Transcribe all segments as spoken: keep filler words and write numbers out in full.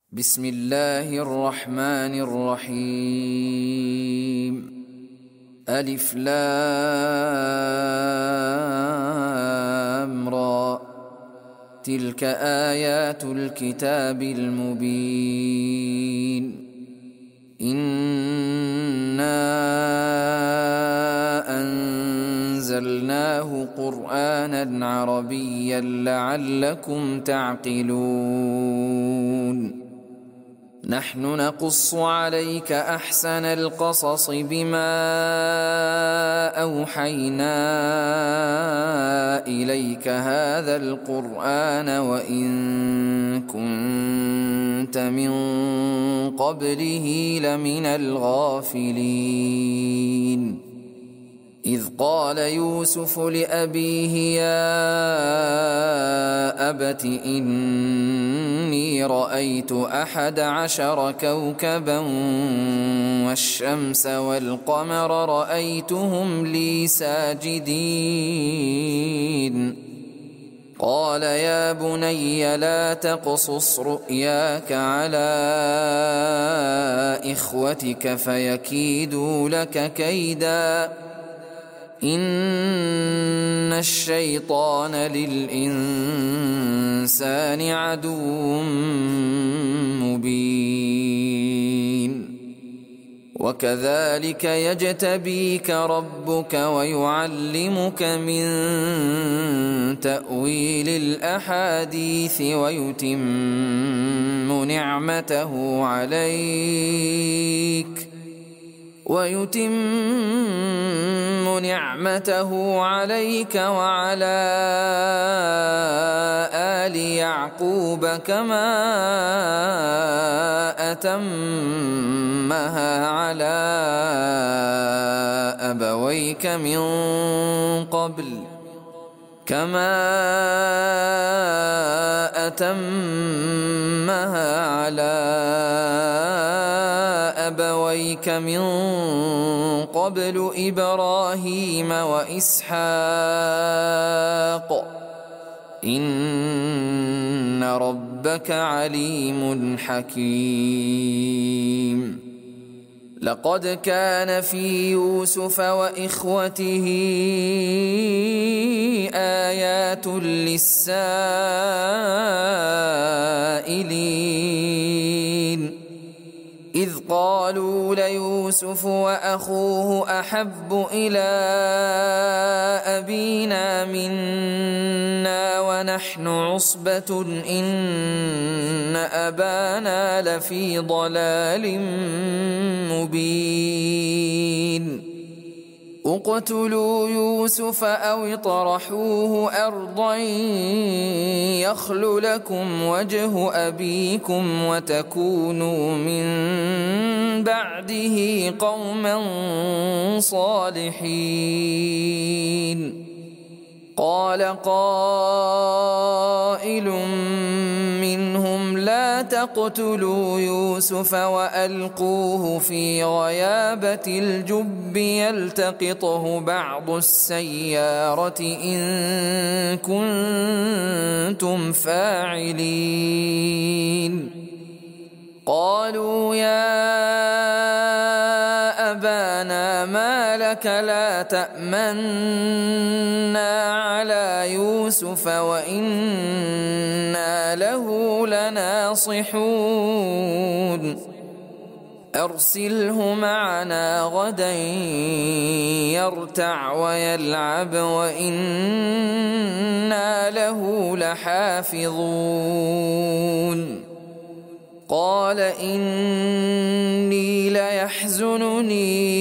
بسم الله الرحمن الرحيم. ألف لام را، تلك آيات الكتاب المبين. إنا أنزلناه قرآنا عربيا لعلكم تعقلون. نحن نقص عليك أحسن القصص بما أوحينا إليك هذا القرآن وإن كنت من قبله لمن الغافلين. إذ قال يوسف لأبيه يا أبت إني رأيت أحد عشر كوكبا والشمس والقمر رأيتهم لي ساجدين. قال يا بني لا تقصص رؤياك على إخوتك فيكيدوا لك كيدا، إن الشيطان للإنسان عدو مبين. وكذلك يجتبيك ربك ويعلمك من تأويل الأحاديث ويتم نعمته عليك ويتم نعمته عليك وعلى آل يعقوب كما أتمها على أبويك من قبل كما أتمها على أبويك من قبل إبراهيم وإسحاق إن ربك عليم حكيم. لقد كان في يوسف وإخوته آيات للسائلين، إذ قالوا ليوسف وأخوه أحب إلى أبينا منا ونحن عصبة إن أبانا لفي ضلال مبين. اقتلوا يوسف أو اطرحوه أرضا يخل لكم وجه أبيكم وتكونوا من بعده قوما صالحين. قال قائل منهم لا تقتلوا يوسف وألقوه في غيابة الجب يلتقطه بعض السيارة إن كنتم فاعلين. قالوا يا أبانا ما لك لا تأمنا على يوسف وإنا له لناصحون. أرسله معنا غدا يرتع ويلعب وإنا له لحافظون. قال إني ليحزنني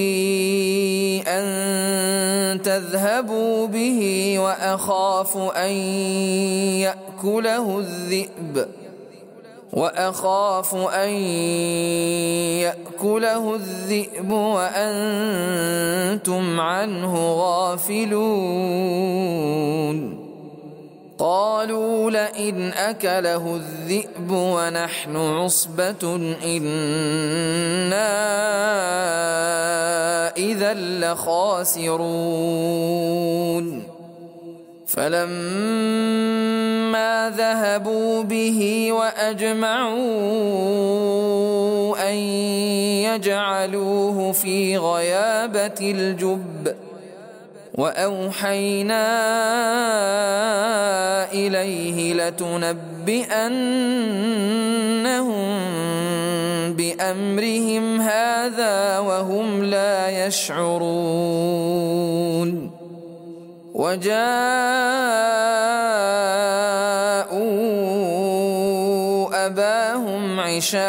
أن تذهبوا به وأخاف أن يأكله الذئب وأخاف أن يأكله الذئب وأنتم عنه غافلون. قالوا لئن أكله الذئب ونحن عصبة إنا إذا لخاسرون. فلما ما ذهبوا به وأجمعوا أن يجعلوه في غيابة الجب وأوحينا إليه لتنبئنهم بأمرهم هذا وهم لا يشعرون وجاءوا أباهم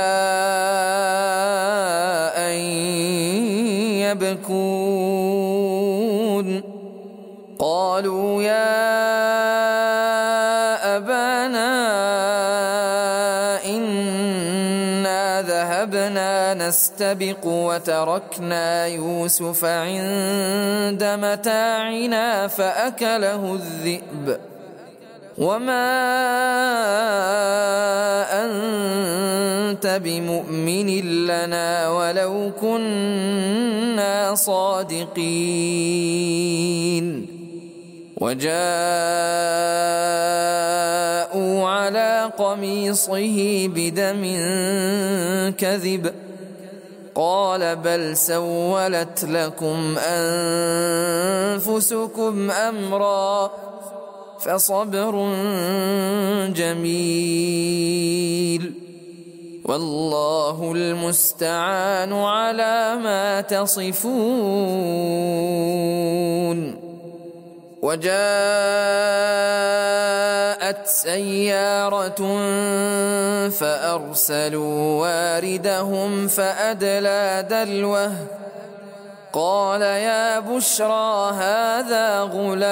عشاء يبكون قالوا يا أبانا إنا ذهبنا نستبق وتركنا يوسف عند متاعنا فأكله الذئب وما أنت بمؤمن لنا ولو كنا صادقين وجاءوا على قميصه بدم كذب قال بل سولت لكم أنفسكم أمرا فصبر جميل والله المستعان على ما تصفون وجاءت سيارة فأرسلوا واردهم فأدلى دلوه قال يا بشرى هذا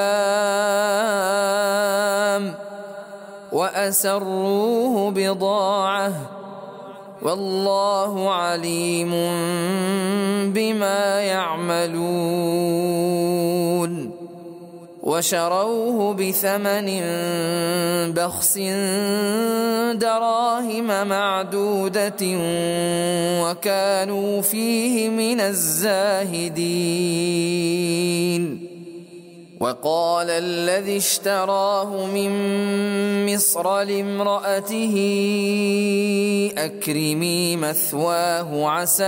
غلام وأسروه بضاعة والله عليم بما يعملون وشروه بثمن بخس دراهم معدودة وكانوا فيه من الزاهدين وقال الذي اشتراه من مصر لامرأته أكرمي مثواه عسى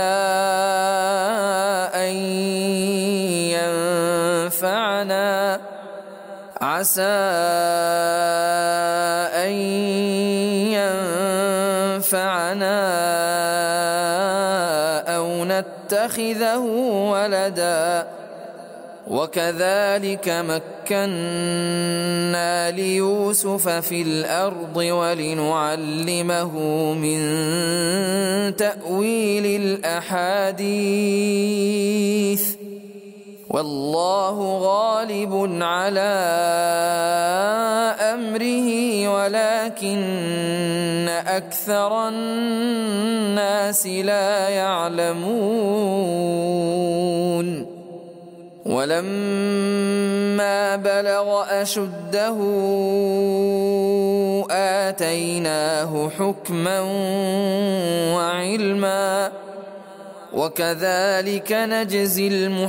أن ينفعنا عسى أن ينفعنا أو نتخذه ولدا وكذلك مكنا ليوسف في الأرض ولنعلمه من تأويل الأحاديث والله غالب على أمره ولكن أكثر الناس لا يعلمون ولما بلغ أشده آتيناه حكما وعلما وكذلك نجزي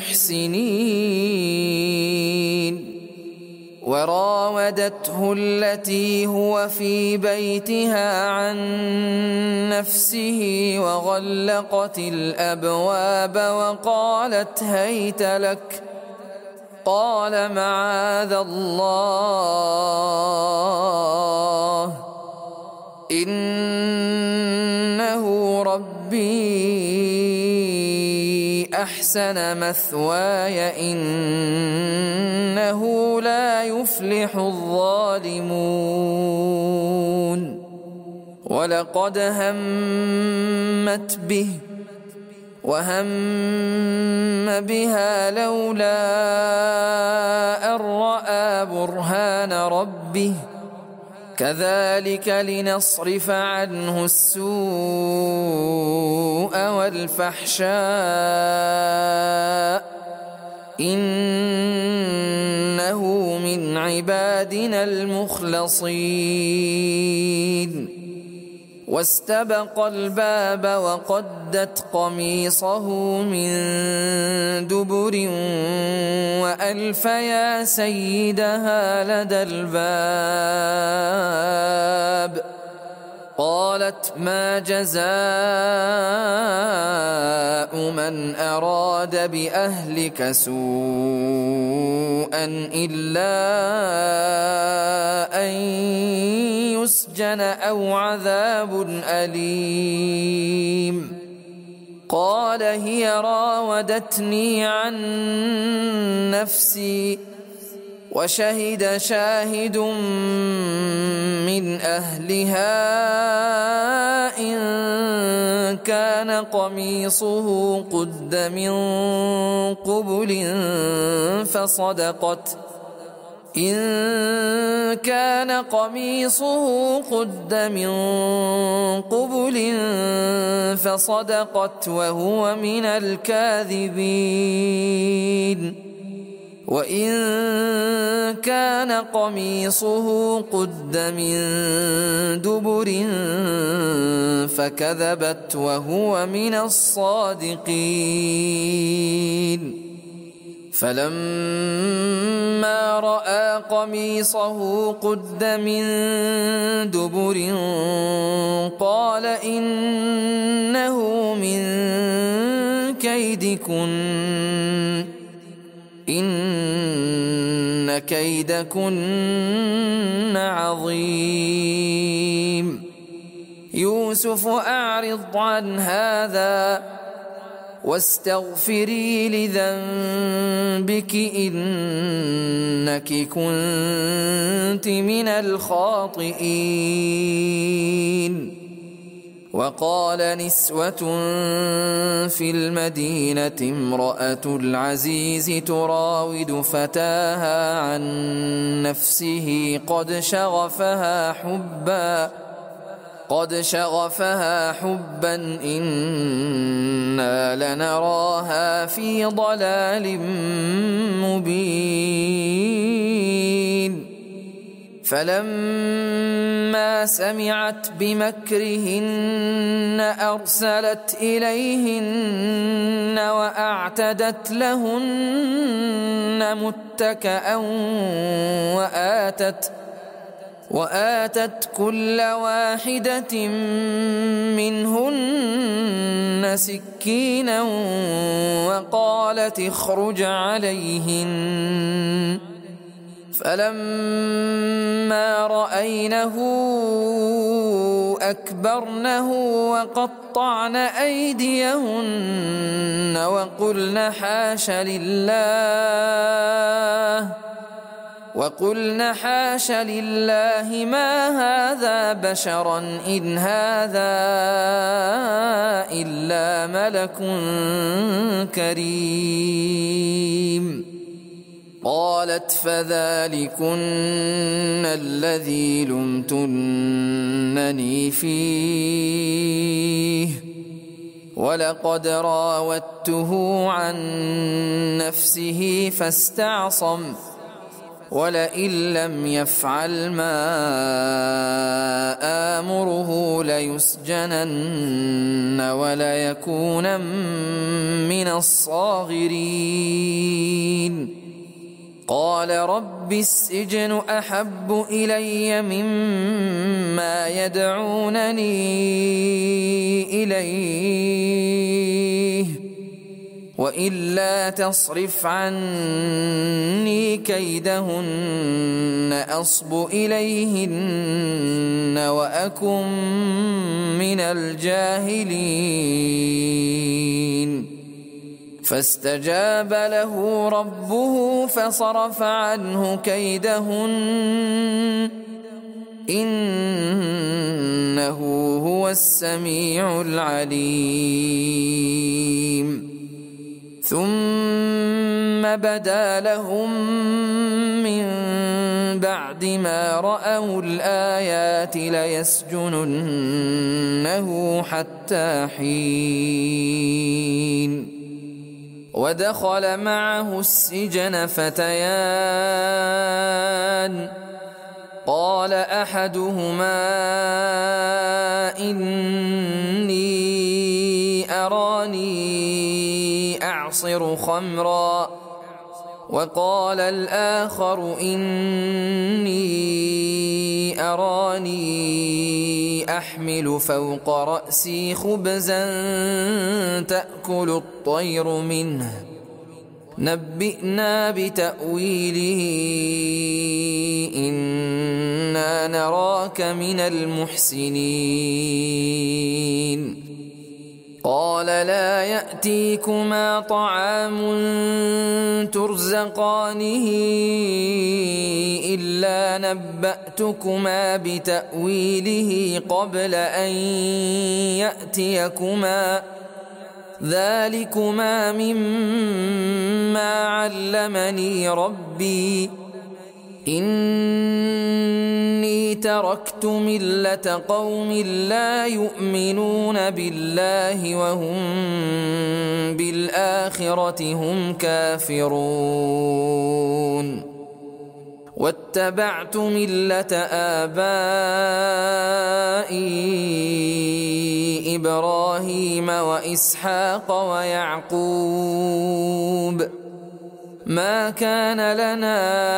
المحسنين وراودته التي هو في بيتها عن نفسه وغلقت الأبواب وقالت هيت لك قال معاذ الله إنه ربي أحسن مثواي إنه لا يفلح الظالمون ولقد همت به وهم بها لولا أن رأى برهان ربه كذلك لنصرف عنه السوء والفحشاء إنه من عبادنا المخلصين واستبق الباب وقدت قميصه من دبر وألف يا سيدها لدى الباب. قالت ما جزاء من أراد بأهلك سوءا إلا أن يسجن أو عذاب أليم. قال هي راودتني عن نفسي وشهد شاهد من أهلها إن كان قميصه قد من قبل فصدقت إن كان قميصه قد من قبل فصدقت وهو من الكاذبين وإن كان قميصه قد من دبر فكذبت وهو من الصادقين. فلما رأى قميصه قد من دبر قال إنه من كيدكن إن كيدكن عظيم. يوسف أعرض عن هذا واستغفري لذنبك إنك كنت من الخاطئين. وقال نسوة في المدينة امرأة العزيز تراود فتاها عن نفسه قد شغفها حبا قد شغفها حبا إنا لنراها في ضلال مبين. فلما سمعت بمكرهن أرسلت إليهن وأعتدت لهن متكأ وآتت وآتت كل واحدة منهن سكينا وقالت اخرج عليهن. فلما رأينه أكبرنه وقطعن أيديهن وقلن حاش لله وقلن حاش لله ما هذا بشرا إن هذا إلا ملك كريم. قالت فذلكن الذي لمتنني فيه ولقد راودته عن نفسه فاستعصم ولئن لم يفعل ما آمره ليسجنن وليكونن من الصاغرين. قال رب السجن أحب إلي مما يدعونني إليه وإلا تصرف عني كيدهن أصب إليهن وأكن من الجاهلين. فاستجاب له ربه فصرف عنه كيدهن إنه هو السميع العليم. ثم بدا لهم من بعد ما رأوا الآيات ليسجننه حتى حين. ودخل معه السجن فتيان قال أحدهما إني أراني أعصر خمرا وقال الآخر إني أراني أحمل فوق رأسي خبزا تأكل الطير منه نبئنا بتأويله إنا نراك من المحسنين قال لا يأتيكما طعام ترزقانه إلا نبأتكما بتأويله قبل أن يأتيكما ذلكما مما علمني ربي إني تركت ملة قوم لا يؤمنون بالله وهم بالآخرة هم كافرون واتبعت ملة آبائي إبراهيم وإسحاق ويعقوب ما كان لنا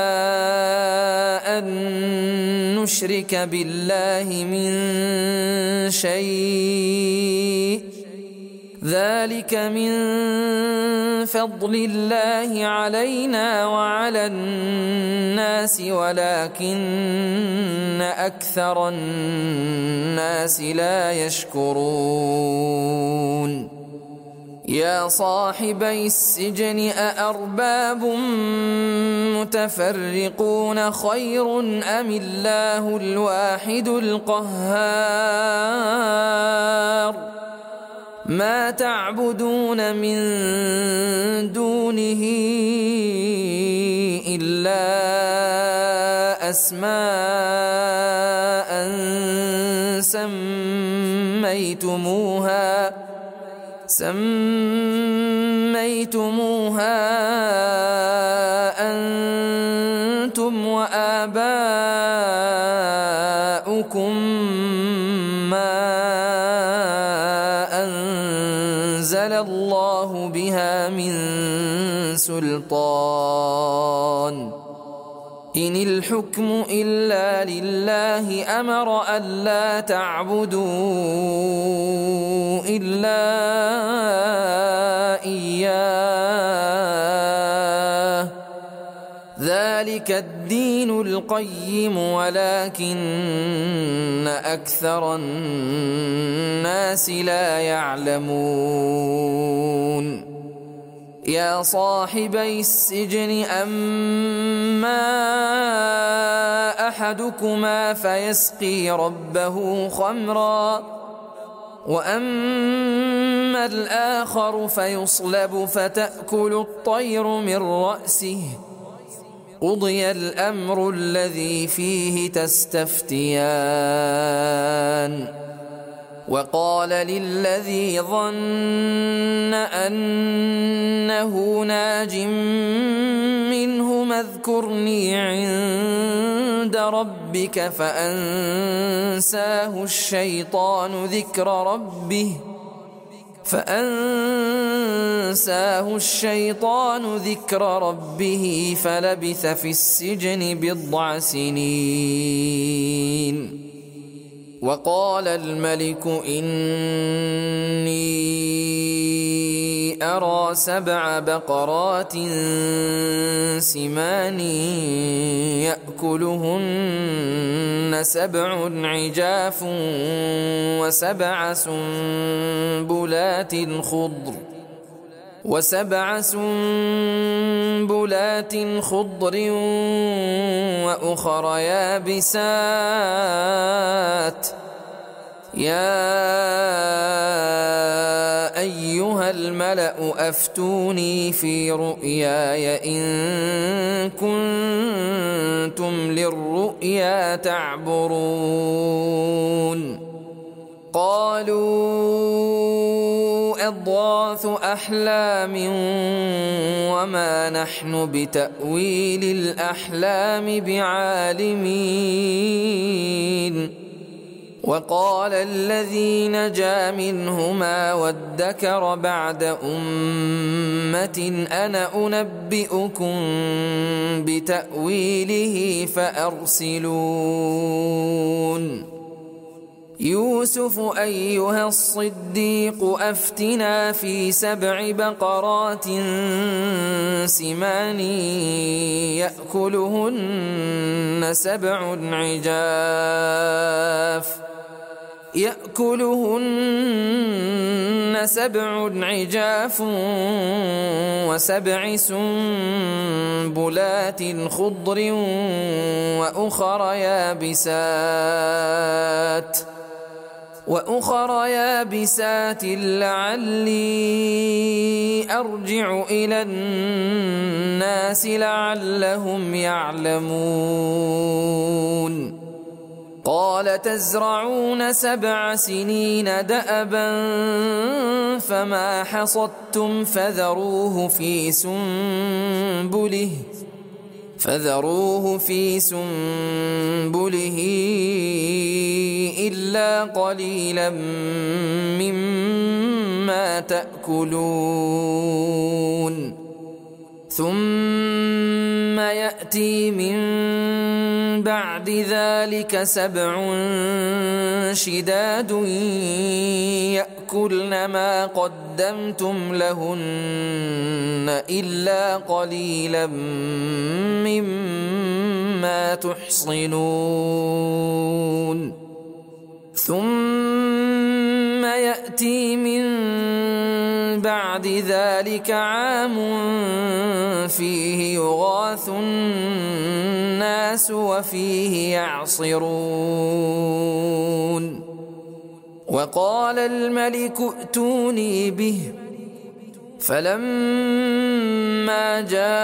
أن نشرك بالله من شيء ذلك من فضل الله علينا وعلى الناس ولكن أكثر الناس لا يشكرون يا صاحبي السجن أأرباب متفرقون خير أم الله الواحد القهار ما تعبدون من دونه إلا أسماء سميتموها سميتموها أنتم وآباؤكم ما أنزل الله بها من سلطان إن الحكم إلا لله أمر ألا تعبدوا إلا إياه ذلك الدين القيم ولكن أكثر الناس لا يعلمون يا صاحبي السجن أما أحدكما فيسقي ربه خمرا وأما الآخر فيصلب فتأكل الطير من رأسه قضي الأمر الذي فيه تستفتيان وقال للذي ظن أنه ناج منه اذكرني عند ربك فأنساه الشيطان ذكر ربه فأنساه الشيطان ذكر ربه فلبث في السجن بضع سنين وقال الملك إني أرى سبع بقرات سمان يأكلهن سبع عجاف وسبع سنبلات خضر وسبع سنبلات خضر وأخر يابسات يا أيها الملأ أفتوني في رؤياي إن كنتم للرؤيا تعبرون قالوا أضغاث أحلام وما نحن بتأويل الأحلام بعالمين. وقال الذي نجا منهما وادكر بعد أمة أنا أنبئكم بتأويله فأرسلون. يوسف أيها الصديق أفتنا في سبع بقرات سمان يأكلهن سبع عجاف يأكلهن سبع عجاف وسبع سنبلات خضر وأخر يابسات وأخر يابسات لعلي أرجع إلى الناس لعلهم يعلمون. قال تزرعون سبع سنين دأبا فما حصدتم فذروه في سنبله فذروه في سنبله إلا قليلا مما تأكلون. ثم يأتي من بعد ذلك سبع شداد يأكلن ما قدمتم لهن إلا قليلا مما تحصنون. ثم يأتي من بعد ذلك عام فيه يغاث الناس وفيه يعصرون. وقال الملك ائتوني به فلما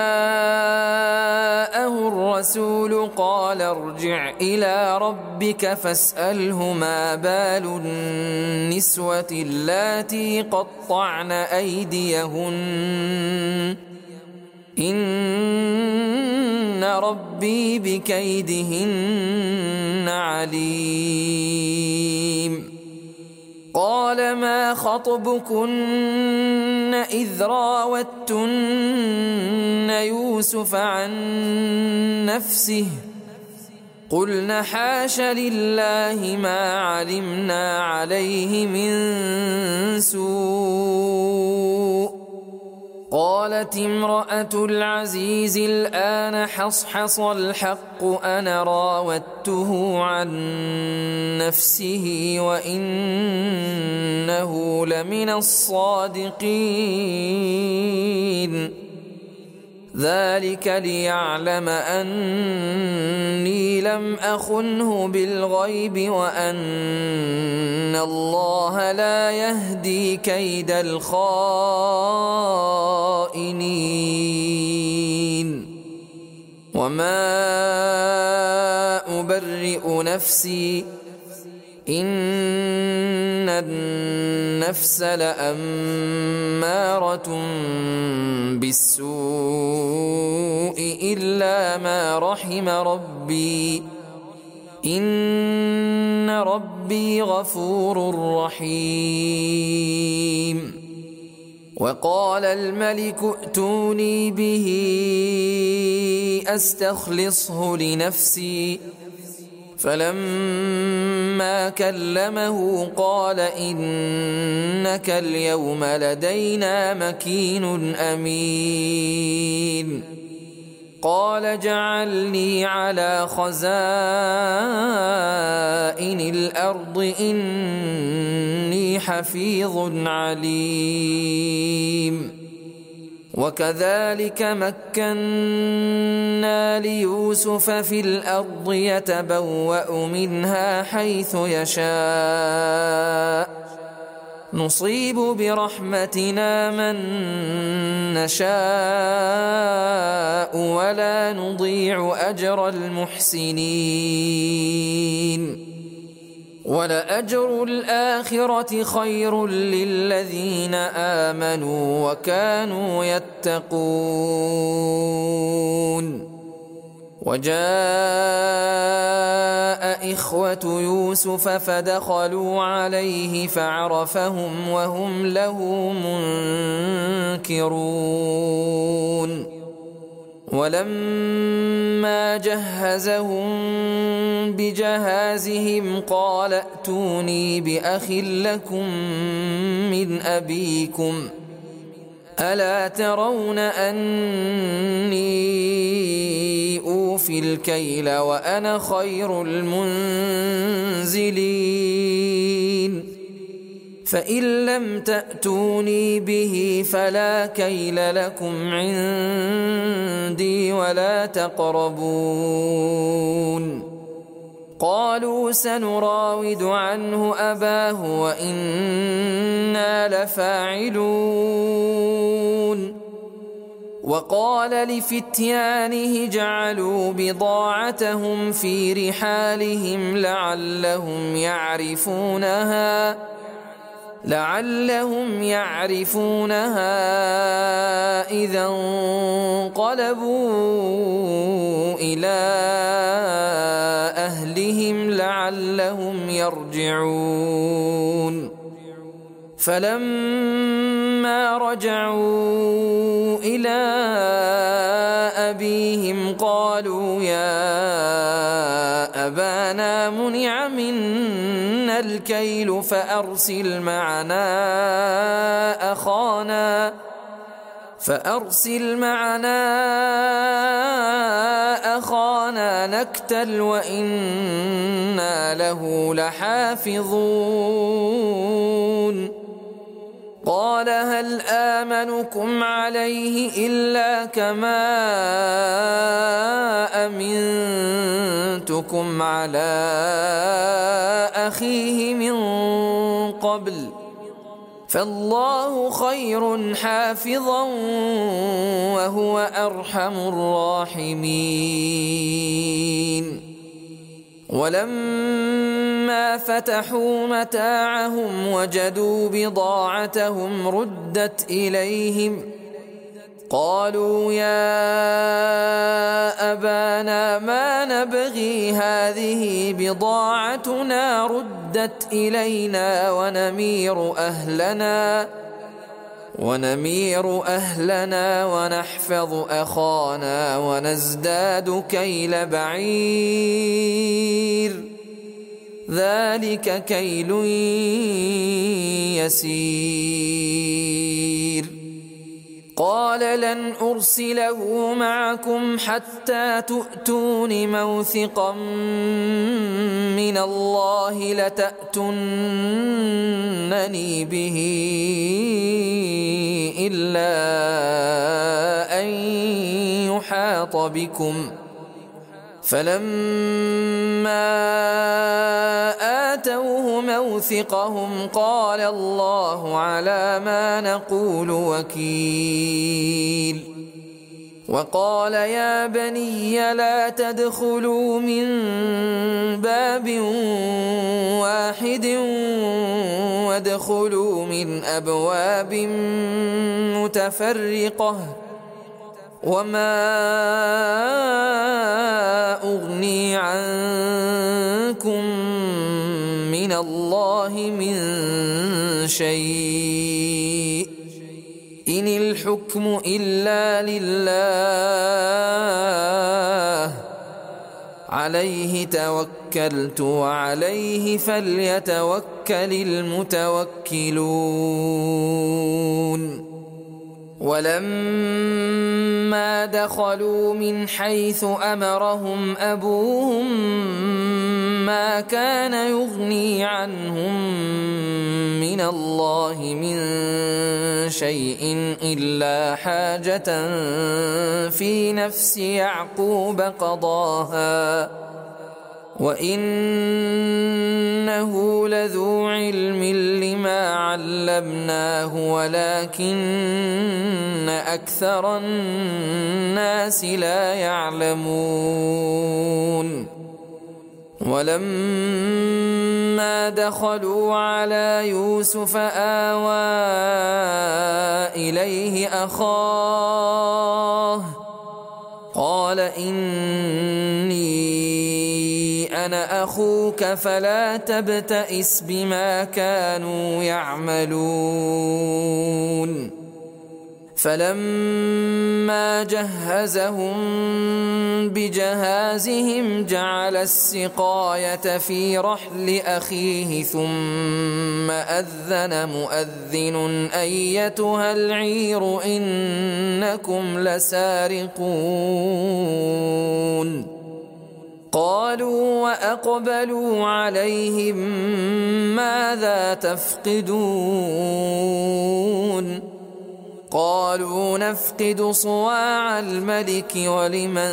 جاءه الرسول قال ارجع إلى ربك فاسأله ما بال النسوة اللاتي قطعن أيديهن إن ربي بكيدهن عليم. قال ما خطبكن إذ راوتن يوسف عن نفسه قلن حاش لله ما علمنا عليه من سوء. قالت امرأة العزيز الآن حصحص الحق أنا راودته عن نفسه وإنه لمن الصادقين. ذلك ليعلم أني لم أخنه بالغيب وأن الله لا يهدي كيد الخائنين. وما أبرئ نفسي إن النفس لأمارة بالسوء إلا ما رحم ربي إن ربي غفور رحيم. وقال الملك ائتوني به أستخلصه لنفسي فلما كلمه قال إنك اليوم لدينا مكين أمين. قال جعلني على خزائن الأرض إني حفيظ عليم. وكذلك مكنا ليوسف في الأرض يتبوأ منها حيث يشاء نصيب برحمتنا من نشاء ولا نضيع أجر المحسنين. ولأجر الآخرة خير للذين آمنوا وكانوا يتقون. وجاء إخوة يوسف فدخلوا عليه فعرفهم وهم له منكرون. ولما جهزهم بجهازهم قال ائتوني بأخ لكم من أبيكم ألا ترون أني أوفي الكيل وأنا خير المنزلين فإن لم تأتوني به فلا كيل لكم عندي ولا تقربون. قالوا سنراود عنه أباه وإنا لفاعلون. وقال لفتيانه جعلوا بضاعتهم في رحالهم لعلهم يعرفونها لعلهم يعرفونها إذا انقلبوا إلى أهلهم لعلهم يرجعون. فلما رجعوا إلى أبيهم قالوا يا أبانا منع منا الكيل فأرسل معنا أخانا فأرسل معنا أخانا نكتل وإنا له لحافظون. قال هل آمنكم عليه إلا كما أمنتكم على أخيه من قبل فالله خير حافظا وهو أرحم الراحمين. ولما فتحوا متاعهم وجدوا بضاعتهم ردت إليهم قالوا يا أبانا ما نبغي هذه بضاعتنا ردت إلينا ونمير أهلنا ونمير أهلنا ونحفظ أخانا ونزداد كيل بعير ذلك كيل يسير. قال لن أرسله معكم حتى تؤتون موثقا من الله لتأتونني به إلا أن يحاط بكم فلما آتوه موثقهم قال الله على ما نقول وكيل. وقال يا بني لا تدخلوا من باب واحد وادخلوا من أبواب متفرقة وما أغني عنكم من الله من شيء إن الحكم إلا لله عليه توكلت وعليه فليتوكل المتوكلون. ولما دخلوا من حيث أمرهم أبوهم ما كان يغني عنهم من الله من شيء إلا حاجة في نفس يعقوب قضاها وإنه لذو علم لما علمناه ولكن أكثر الناس لا يعلمون. ولما دخلوا على يوسف آوى إليه أخاه قال إني أنا أخوك فلا تبتئس بما كانوا يعملون فلما جهزهم بجهازهم جعل السقاية في رحل أخيه ثم أذن مؤذن أيتها العير إنكم لسارقون قالوا وأقبلوا عليهم ماذا تفقدون قالوا نفقد صواع الملك ولمن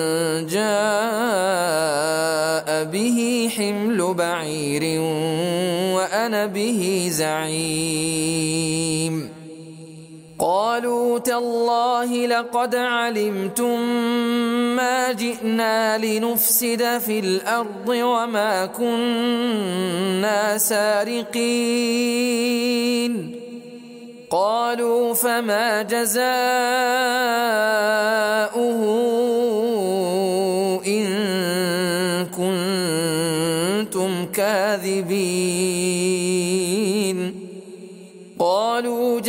جاء به حمل بعير وأنا به زعيم قالوا تالله لقد علمتم ما جئنا لنفسد في الأرض وما كنا سارقين قالوا فما جزاؤه إن كنتم كاذبين قالوا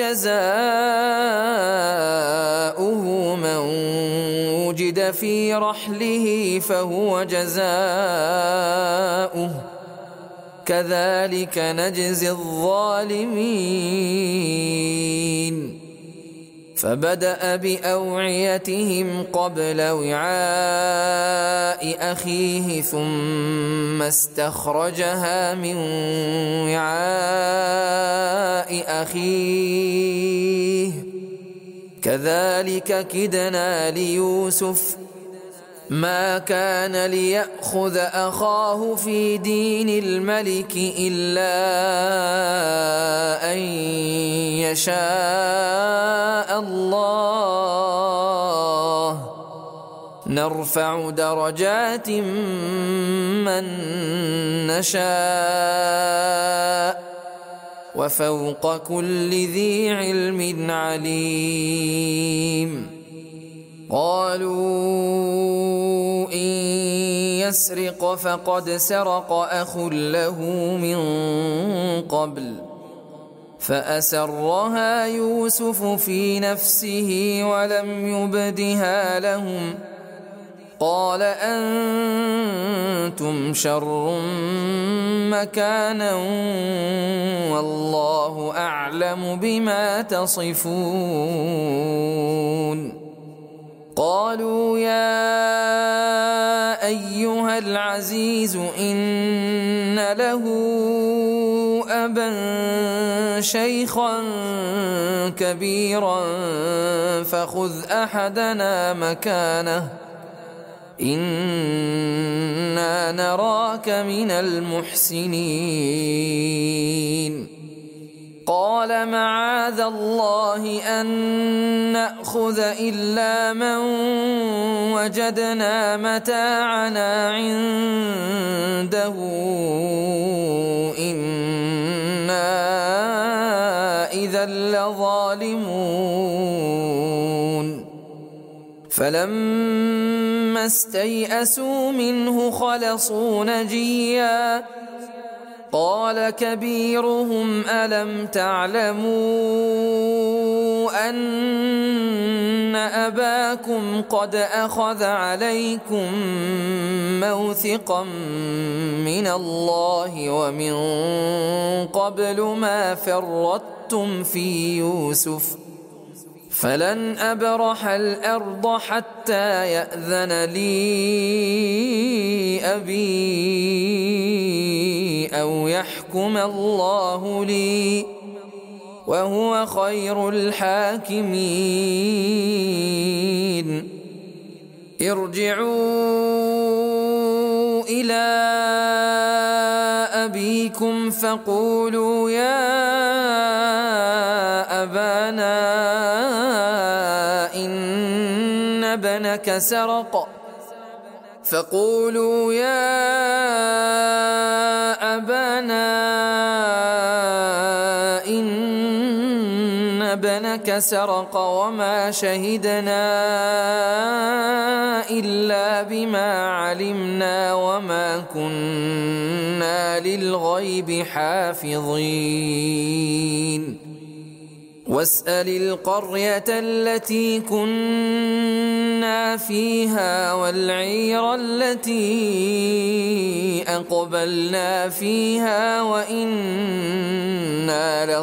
جزاؤه من وجد في رحله فهو جزاؤه كذلك نجزي الظالمين فبدأ بأوعيتهم قبل وعاء أخيه ثم استخرجها من وعاء أخيه كذلك كدنا ليوسف ما كان ليأخذ أخاه في دين الملك إلا أن يشاء الله نرفع درجات من نشاء وفوق كل ذي علم عليم قالوا إن يسرق فقد سرق أخ له من قبل فأسرها يوسف في نفسه ولم يبدها لهم قال أنتم شر مكانا والله أعلم بما تصفون قالوا يا أيها العزيز إن له أبا شيخا كبيرا فخذ أحدنا مكانه إنا نراك من المحسنين قال معاذ الله أن نأخذ إلا من وجدنا متاعنا عنده إنا إذا لظالمون فلما استيئسوا منه خلصوا نجيا قال كبيرهم ألم تعلموا أن أباكم قد أخذ عليكم موثقا من الله ومن قبل ما فرطتم في يوسف فلن أبرح الأرض حتى يأذن لي أبي أو يحكم الله لي وهو خير الحاكمين ارجعوا إلى أبيكم فقولوا يا أبانا إن ابنك سرق فقولوا يا أبانا إن ابنك سرق وما شهدنا إلا بما علمنا وما كنا للغيب حافظين واسأل القرية التي كنا فيها والعير التي أقبلنا فيها وإنا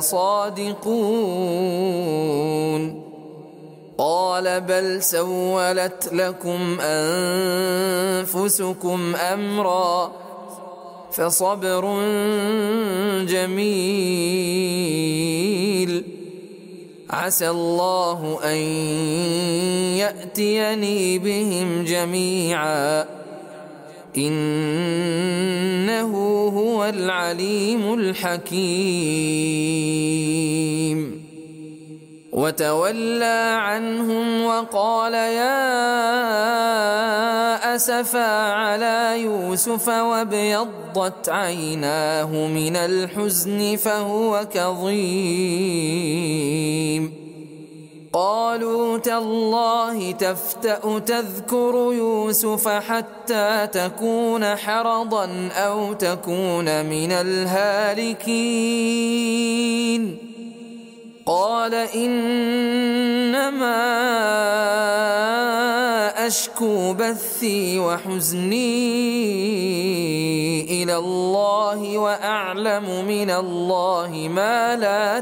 لصادقون قال بل سولت لكم أنفسكم أمرا فصبر جميل عسى الله أن يأتيني بهم جميعا إنه هو العليم الحكيم وتولى عنهم وقال يا أسفا على يوسف وابيضت عيناه من الحزن فهو كظيم قالوا تالله تفتأ تذكر يوسف حتى تكون حرضا أو تكون من الهالكين قال إنما أشكو بثي وحزني إلى الله وأعلم من الله ما لا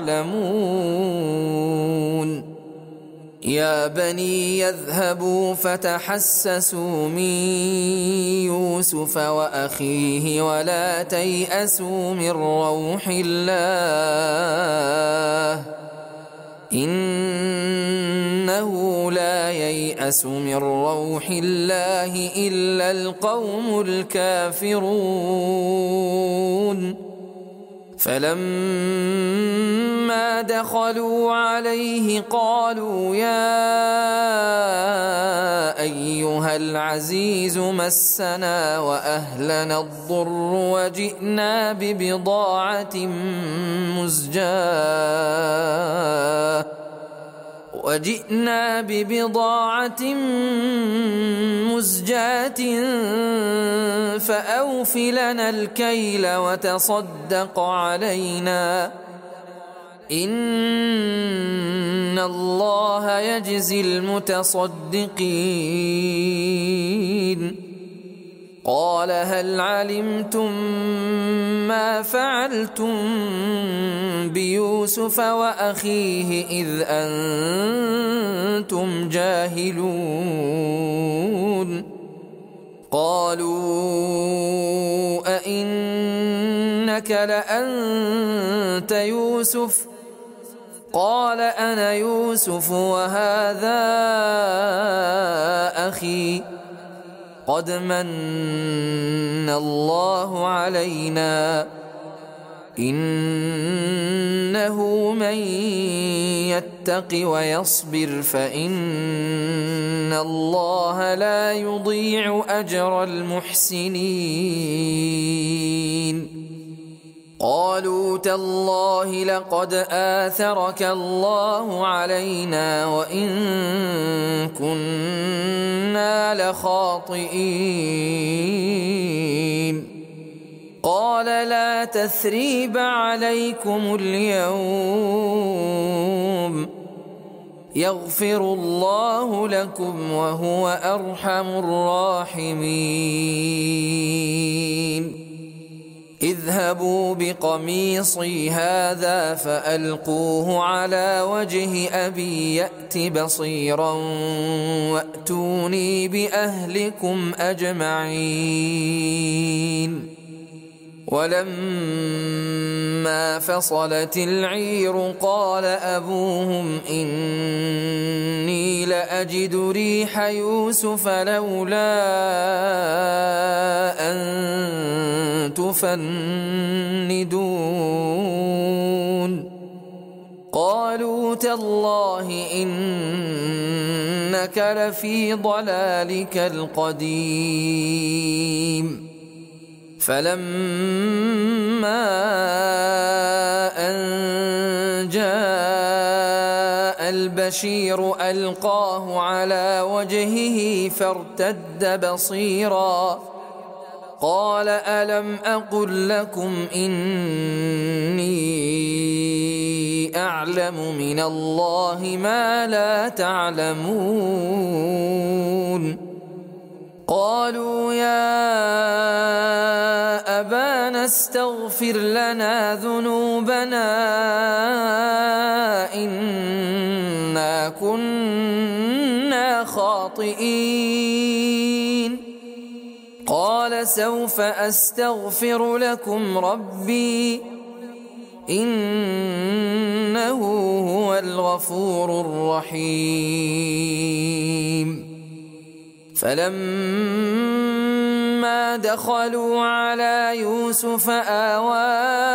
تعلمون يا بني يذهبوا فتحسسوا من يوسف وأخيه ولا تيأسوا من روح الله إنه لا ييأس من روح الله إلا القوم الكافرون فلما دخلوا عليه قالوا يا أيها العزيز مسنا وأهلنا الضر وجئنا ببضاعة مزجاة وجئنا ببضاعة مزجاة فأوف لنا الكيل وتصدق علينا إن الله يجزي المتصدقين قال هل علمتم ما فعلتم بيوسف وأخيه إذ أنتم جاهلون قالوا أئنك لأنت يوسف قال أنا يوسف وهذا أخي قد من الله علينا إنه من يتق ويصبر فإن الله لا يضيع أجر المحسنين قالوا تالله لقد آثرك الله علينا وإن كنا لخاطئين قال لا تثريب عليكم اليوم يغفر الله لكم وهو أرحم الراحمين اذهبوا بقميصي هذا فألقوه على وجه أبي يأت بصيرا وأتوني بأهلكم أجمعين ولما فصلت العير قال أبوهم إني لأجد ريح يوسف لولا أن تفندون قال قالوا تالله إنك لفي ضلالك القديم فلما أن جاء البشير ألقاه على وجهه فارتد بصيرا قال ألم أقل لكم إني أعلم من الله ما لا تعلمون قالوا يا أبانا استغفر لنا ذنوبنا إنا كنا خاطئين قال سوف أستغفر لكم ربي إنه هو الغفور الرحيم فلما دخلوا على يوسف آوى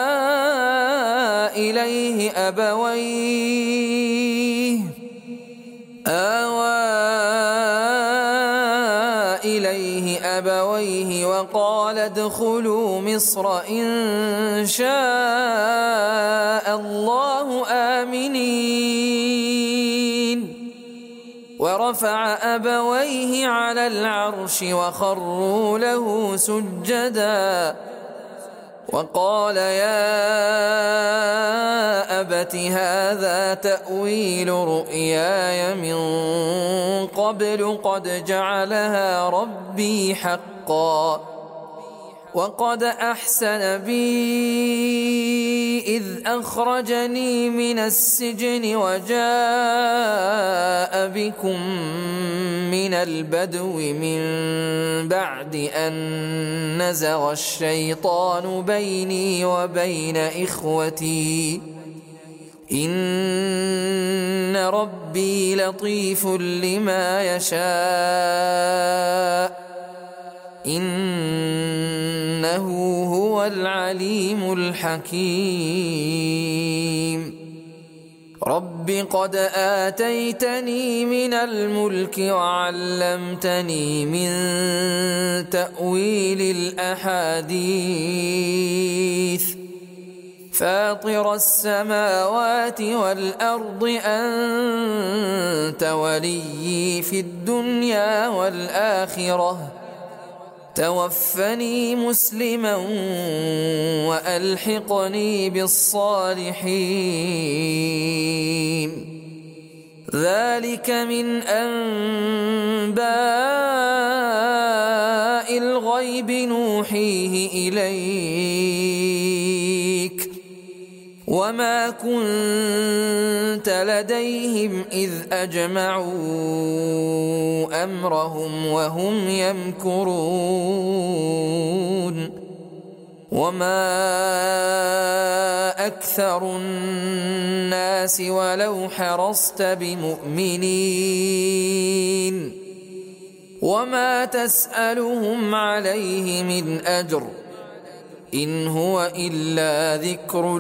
إليه أبويه آوى إليه أبويه وقال ادخلوا مصر إن شاء الله آمنين ورفع أبويه على العرش وخروا له سجدا وقال يا أبت هذا تأويل رؤياي من قبل قد جعلها ربي حقا وقد أحسن بي إذ أخرجني من السجن وجاء بكم من البدو من بعد أن نزغ الشيطان بيني وبين إخوتي إن ربي لطيف لما يشاء إنه هو العليم الحكيم رب قد آتيتني من الملك وعلمتني من تأويل الأحاديث فاطر السماوات والأرض أنت وليي في الدنيا والآخرة توفني مسلما وألحقني بالصالحين ذلك من أنباء الغيب نوحيه إليك وما كنت لديهم إذ أجمعوا أمرهم وهم يمكرون وما أكثر الناس ولو حرصت بمؤمنين وما تسألهم عليه من أجر إن هو إلا ذكر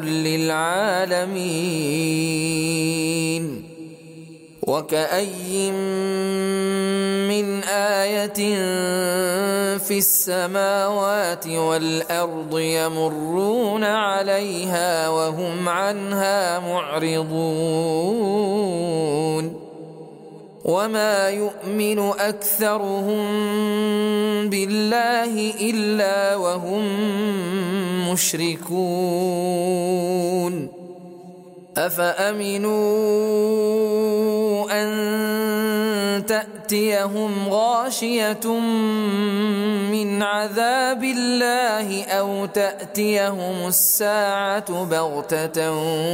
للعالمين وكأي من آية في السماوات والأرض يمرون عليها وهم عنها معرضون وما يؤمن أكثرهم بالله إلا وهم مشركون أفأمنوا أن تأتيهم غاشية من عذاب الله أو تأتيهم الساعة بغتة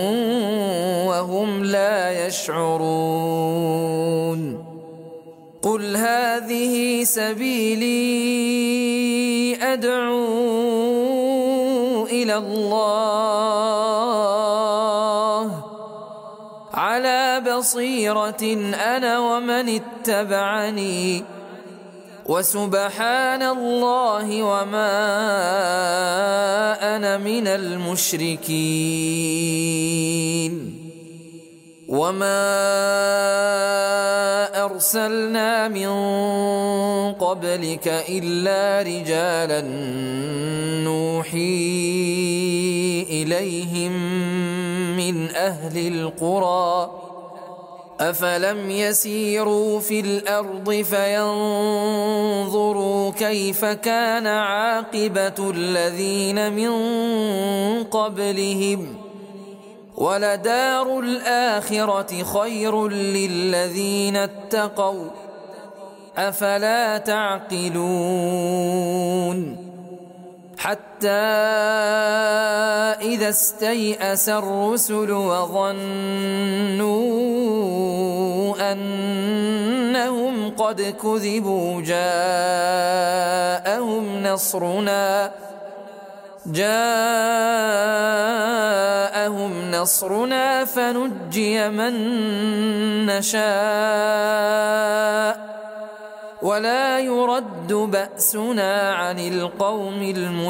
وهم لا يشعرون قل هذه سبيلي أدعو إلى الله على بصيرة أنا ومن اتبعني وسبحان الله وما أنا من المشركين وما أرسلنا من قبلك إلا رجالا نوحي إليهم من أهل القرى أفلم يسيروا في الأرض فينظروا كيف كان عاقبة الذين من قبلهم ولدار الآخرة خير للذين اتقوا أفلا تعقلون حتى إذا استيأس الرسل وظنوا أنهم قد كذبوا جاءهم نصرنا جاءهم نصرنا فنجي من نشاء ولا يرد بأسنا عن القوم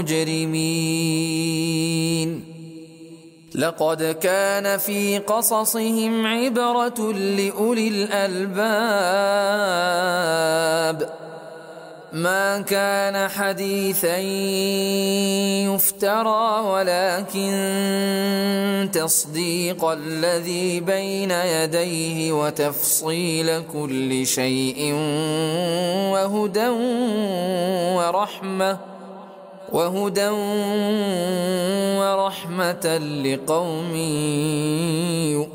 المجرمين لقد كان في قصصهم عبرة لأولي الألباب ما كان حديثا يفترى ولكن تصديق الذي بين يديه وتفصيل كل شيء وهدى ورحمة وهدى ورحمة لقوم